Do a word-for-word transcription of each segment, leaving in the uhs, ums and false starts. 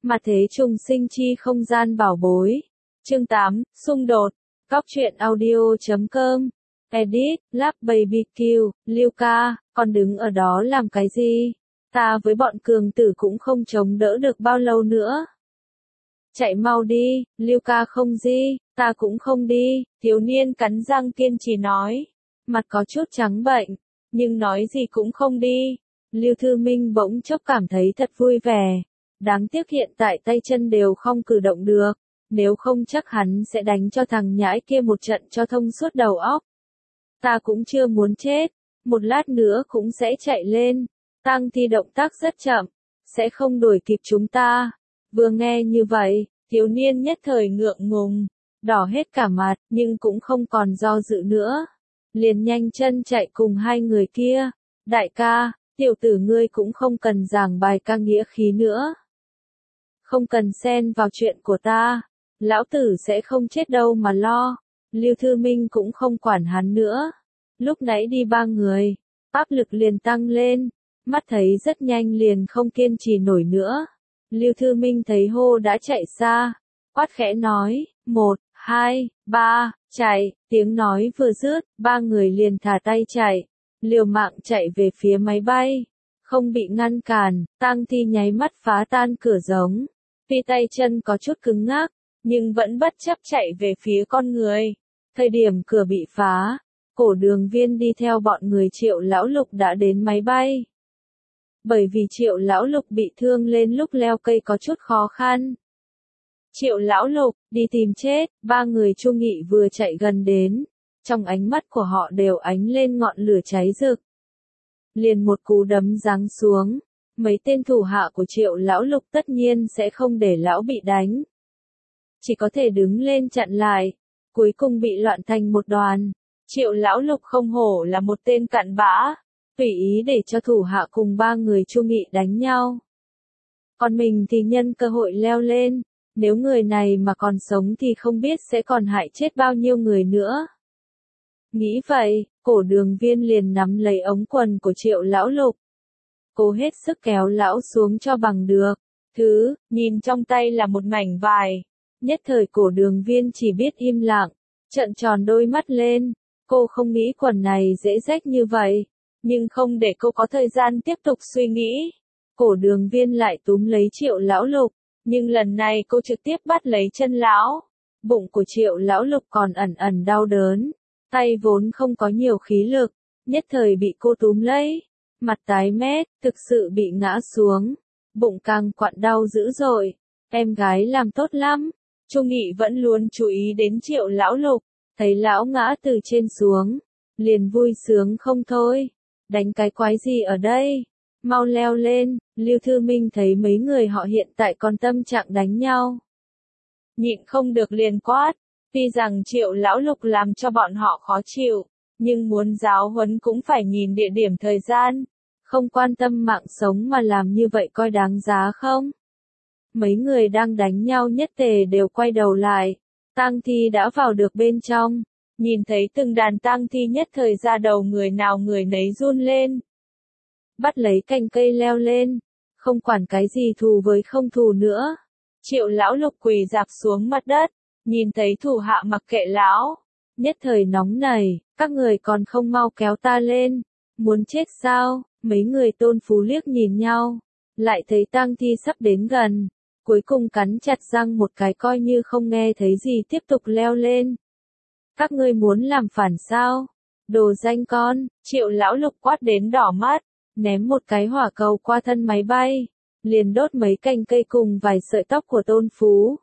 Mà thế trùng sinh chi không gian bảo bối. Chương tám, xung đột. Cóc truyện audio chấm com. Edit, Lab Baby Q, Liêu ca, con đứng ở đó làm cái gì? Ta với bọn cường tử cũng không chống đỡ được bao lâu nữa. Chạy mau đi, Liêu ca không gì, ta cũng không đi, thiếu niên cắn răng kiên trì nói. Mặt có chút trắng bệnh, nhưng nói gì cũng không đi. Lưu Thư Minh bỗng chốc cảm thấy thật vui vẻ. Đáng tiếc hiện tại tay chân đều không cử động được, nếu không chắc hắn sẽ đánh cho thằng nhãi kia một trận cho thông suốt đầu óc. Ta cũng chưa muốn chết, một lát nữa cũng sẽ chạy lên. Tang Thi động tác rất chậm, sẽ không đuổi kịp chúng ta. Vừa nghe như vậy, thiếu niên nhất thời ngượng ngùng, đỏ hết cả mặt, nhưng cũng không còn do dự nữa. Liền nhanh chân chạy cùng hai người kia. Đại ca, tiểu tử ngươi cũng không cần giảng bài ca nghĩa khí nữa. Không cần xen vào chuyện của ta, lão tử sẽ không chết đâu mà lo. Lưu Thư Minh cũng không quản hắn nữa. Lúc nãy đi ba người, áp lực liền tăng lên, mắt thấy rất nhanh liền không kiên trì nổi nữa. Lưu Thư Minh thấy hô đã chạy xa, quát khẽ nói, một, hai, ba, chạy, tiếng nói vừa dứt, ba người liền thả tay chạy, liều mạng chạy về phía máy bay. Không bị ngăn cản, Tang Thi nháy mắt phá tan cửa giống. Tuy tay chân có chút cứng ngắc, nhưng vẫn bất chấp chạy về phía con người. Thời điểm cửa bị phá, Cổ Đường Viên đi theo bọn người Triệu Lão Lục đã đến máy bay. Bởi vì Triệu Lão Lục bị thương lên lúc leo cây có chút khó khăn. Triệu Lão Lục, đi tìm chết, ba người Chu Nghị vừa chạy gần đến. Trong ánh mắt của họ đều ánh lên ngọn lửa cháy rực. Liền một cú đấm giáng xuống. Mấy tên thủ hạ của Triệu Lão Lục tất nhiên sẽ không để lão bị đánh. Chỉ có thể đứng lên chặn lại. Cuối cùng bị loạn thành một đoàn. Triệu Lão Lục không hổ là một tên cặn bã. Tùy ý để cho thủ hạ cùng ba người Chu Nghị đánh nhau. Còn mình thì nhân cơ hội leo lên. Nếu người này mà còn sống thì không biết sẽ còn hại chết bao nhiêu người nữa. Nghĩ vậy, Cổ Đường Viên liền nắm lấy ống quần của Triệu Lão Lục. Cố hết sức kéo lão xuống cho bằng được. Thứ, nhìn trong tay là một mảnh vải. Nhất thời Cổ Đường Viên chỉ biết im lặng, trợn tròn đôi mắt lên. Cô không nghĩ quần này dễ rách như vậy, nhưng không để cô có thời gian tiếp tục suy nghĩ. Cổ Đường Viên lại túm lấy Triệu Lão Lục, nhưng lần này cô trực tiếp bắt lấy chân lão. Bụng của Triệu Lão Lục còn ẩn ẩn đau đớn, tay vốn không có nhiều khí lực, nhất thời bị cô túm lấy. Mặt tái mét, thực sự bị ngã xuống, bụng càng quặn đau dữ dội. Em gái làm tốt lắm. Chu Nghị vẫn luôn chú ý đến Triệu Lão Lục, thấy lão ngã từ trên xuống, liền vui sướng không thôi. Đánh cái quái gì ở đây? Mau leo lên. Lưu Thư Minh thấy mấy người họ hiện tại còn tâm trạng đánh nhau. Nhịn không được liền quát. Tuy rằng Triệu Lão Lục làm cho bọn họ khó chịu, nhưng muốn giáo huấn cũng phải nhìn địa điểm thời gian. Không quan tâm mạng sống mà làm như vậy coi đáng giá không? Mấy người đang đánh nhau nhất tề đều quay đầu lại. Tang Thi đã vào được bên trong. Nhìn thấy từng đàn Tang Thi nhất thời ra đầu người nào người nấy run lên. Bắt lấy cành cây leo lên. Không quản cái gì thù với không thù nữa. Triệu Lão Lục quỳ rạp xuống mặt đất. Nhìn thấy thủ hạ mặc kệ lão. Nhất thời nóng nảy, các người còn không mau kéo ta lên. Muốn chết sao? Mấy người Tôn Phú liếc nhìn nhau. Lại thấy Tang Thi sắp đến gần. Cuối cùng cắn chặt răng một cái coi như không nghe thấy gì tiếp tục leo lên. Các ngươi muốn làm phản sao? Đồ danh con. Triệu Lão Lục quát đến đỏ mắt. Ném một cái hỏa cầu qua thân máy bay. Liền đốt mấy cành cây cùng vài sợi tóc của Tôn Phú.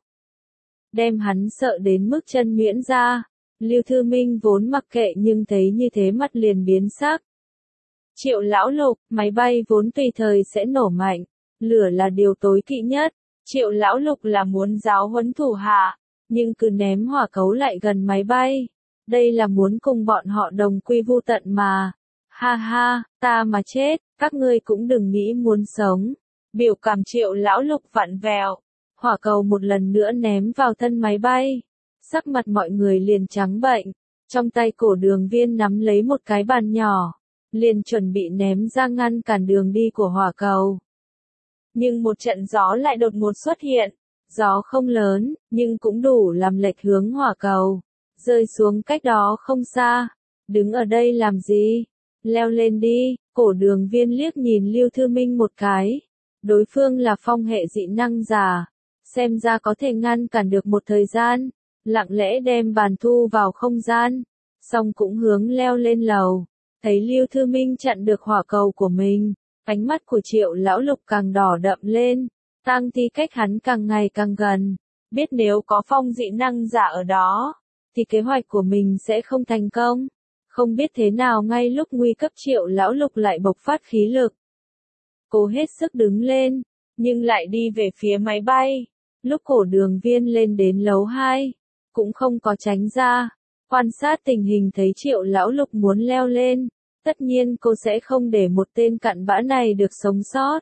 Đem hắn sợ đến mức chân nhuyễn ra. Lưu Thư Minh vốn mặc kệ nhưng thấy như thế mặt liền biến sắc. Triệu Lão Lục, máy bay vốn tùy thời sẽ nổ mạnh. Lửa là điều tối kỵ nhất. Triệu Lão Lục là muốn giáo huấn thủ hạ, nhưng cứ ném hỏa cấu lại gần máy bay. Đây là muốn cùng bọn họ đồng quy vu tận mà. Ha ha, ta mà chết, các ngươi cũng đừng nghĩ muốn sống. Biểu cảm Triệu Lão Lục vặn vẹo. Hỏa cầu một lần nữa ném vào thân máy bay. Sắc mặt mọi người liền trắng bệnh. Trong tay Cổ Đường Viên nắm lấy một cái bàn nhỏ. Liền chuẩn bị ném ra ngăn cản đường đi của hỏa cầu. nhưng một trận gió lại đột ngột xuất hiện. Gió không lớn, nhưng cũng đủ làm lệch hướng hỏa cầu, rơi xuống cách đó không xa. Đứng ở đây làm gì? Leo lên đi. Cổ Đường Viên liếc nhìn Lưu Thư Minh một cái. Đối phương là phong hệ dị năng giả, xem ra có thể ngăn cản được một thời gian, lặng lẽ đem bàn thu vào không gian, xong cũng hướng leo lên lầu. Thấy Lưu Thư Minh chặn được hỏa cầu của mình, ánh mắt của Triệu Lão Lục càng đỏ đậm lên, tang thi cách hắn càng ngày càng gần, biết nếu có phong dị năng giả ở đó, thì kế hoạch của mình sẽ không thành công. Không biết thế nào ngay lúc nguy cấp Triệu Lão Lục lại bộc phát khí lực. Cố hết sức đứng lên, nhưng lại đi về phía máy bay. Lúc Cổ Đường Viên lên đến lầu hai, cũng không có tránh ra. Quan sát tình hình thấy Triệu Lão Lục muốn leo lên, tất nhiên cô sẽ không để một tên cặn bã này được sống sót.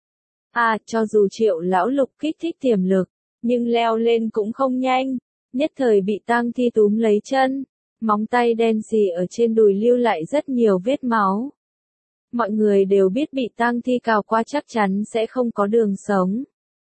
À, cho dù Triệu Lão Lục kích thích tiềm lực, nhưng leo lên cũng không nhanh, nhất thời bị tang thi túm lấy chân, móng tay đen sì ở trên đùi lưu lại rất nhiều vết máu. Mọi người đều biết bị tang thi cào qua chắc chắn sẽ không có đường sống.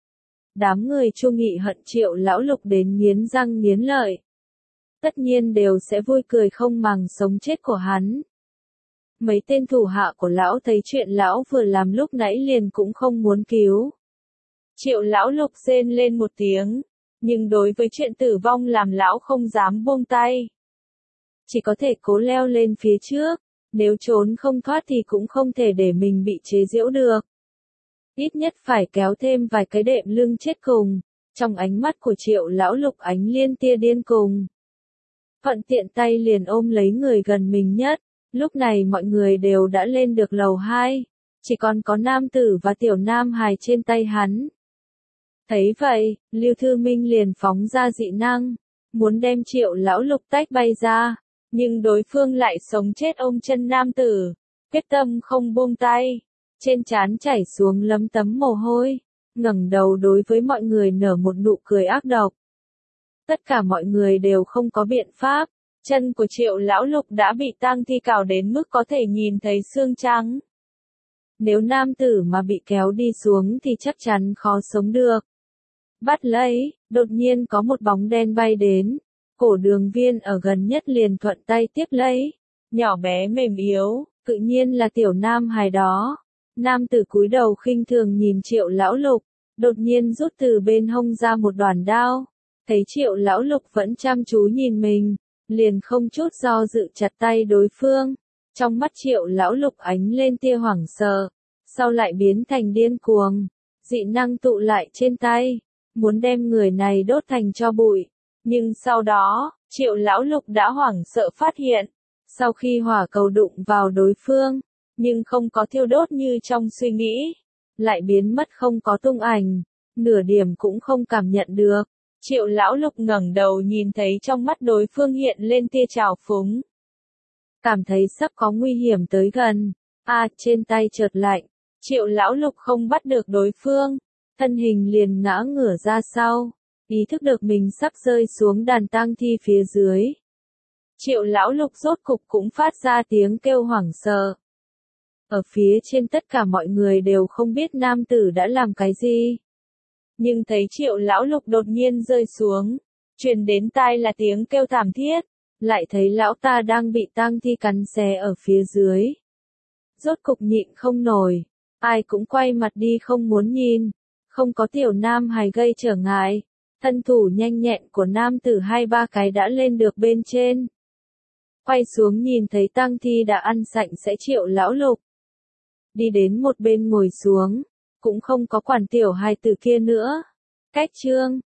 Đám người Chu Nghị hận Triệu Lão Lục đến nghiến răng nghiến lợi. Tất nhiên đều sẽ vui cười không màng sống chết của hắn. Mấy tên thủ hạ của lão thấy chuyện lão vừa làm lúc nãy liền cũng không muốn cứu. Triệu Lão Lục rên lên một tiếng, nhưng đối với chuyện tử vong làm lão không dám buông tay. Chỉ có thể cố leo lên phía trước, nếu trốn không thoát thì cũng không thể để mình bị chế giễu được. Ít nhất phải kéo thêm vài cái đệm lưng chết cùng. Trong ánh mắt của Triệu Lão Lục ánh liên tia điên cùng. Thuận tiện tay liền ôm lấy người gần mình nhất. Lúc này mọi người đều đã lên được lầu hai, chỉ còn có nam tử và tiểu nam hài trên tay hắn. Thấy vậy, Lưu Thư Minh liền phóng ra dị năng, muốn đem Triệu Lão Lục tách bay ra, nhưng đối phương lại sống chết ôm chân nam tử, quyết tâm không buông tay, trên trán chảy xuống lấm tấm mồ hôi, ngẩng đầu đối với mọi người nở một nụ cười ác độc. Tất cả mọi người đều không có biện pháp. Chân của Triệu Lão Lục đã bị tang thi cào đến mức có thể nhìn thấy xương trắng. Nếu nam tử mà bị kéo đi xuống thì chắc chắn khó sống được. Bắt lấy, đột nhiên có một bóng đen bay đến. Cổ Đường Viên ở gần nhất liền thuận tay tiếp lấy. Nhỏ bé mềm yếu, tự nhiên là tiểu nam hài đó. Nam tử cúi đầu khinh thường nhìn Triệu Lão Lục, đột nhiên rút từ bên hông ra một đoàn đao. Thấy Triệu Lão Lục vẫn chăm chú nhìn mình, liền không chút do dự chặt tay đối phương. Trong mắt Triệu Lão Lục ánh lên tia hoảng sợ, sau lại biến thành điên cuồng, dị năng tụ lại trên tay, muốn đem người này đốt thành tro bụi. Nhưng sau đó, Triệu Lão Lục đã hoảng sợ phát hiện, sau khi hỏa cầu đụng vào đối phương, nhưng không có thiêu đốt như trong suy nghĩ, lại biến mất không có tung ảnh, nửa điểm cũng không cảm nhận được. Triệu Lão Lục ngẩng đầu nhìn thấy trong mắt đối phương hiện lên tia trào phúng. Cảm thấy sắp có nguy hiểm tới gần. À, trên tay chợt lạnh. Triệu Lão Lục không bắt được đối phương. Thân hình liền ngã ngửa ra sau. Ý thức được mình sắp rơi xuống đàn tang thi phía dưới. Triệu Lão Lục rốt cục cũng phát ra tiếng kêu hoảng sợ. Ở phía trên tất cả mọi người đều không biết nam tử đã làm cái gì. Nhưng thấy Triệu Lão Lục đột nhiên rơi xuống, truyền đến tai là tiếng kêu thảm thiết, lại thấy lão ta đang bị tang thi cắn xé ở phía dưới. Rốt cục nhịn không nổi, ai cũng quay mặt đi không muốn nhìn, không có tiểu nam hài gây trở ngại, thân thủ nhanh nhẹn của nam tử hai ba cái đã lên được bên trên. Quay xuống nhìn thấy tang thi đã ăn sạch sẽ Triệu Lão Lục. Đi đến một bên ngồi xuống. Cũng không có quản tiểu hài tử kia nữa. Cách chương